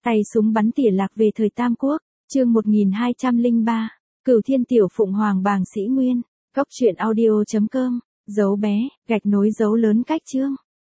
Tay súng bắn tỉa lạc về thời Tam Quốc, chương 1203, Cửu Thiên Tiểu Phụng Hoàng Bàng Sĩ Nguyên, góc truyện audio.com, dấu bé, gạch nối dấu lớn cách chương.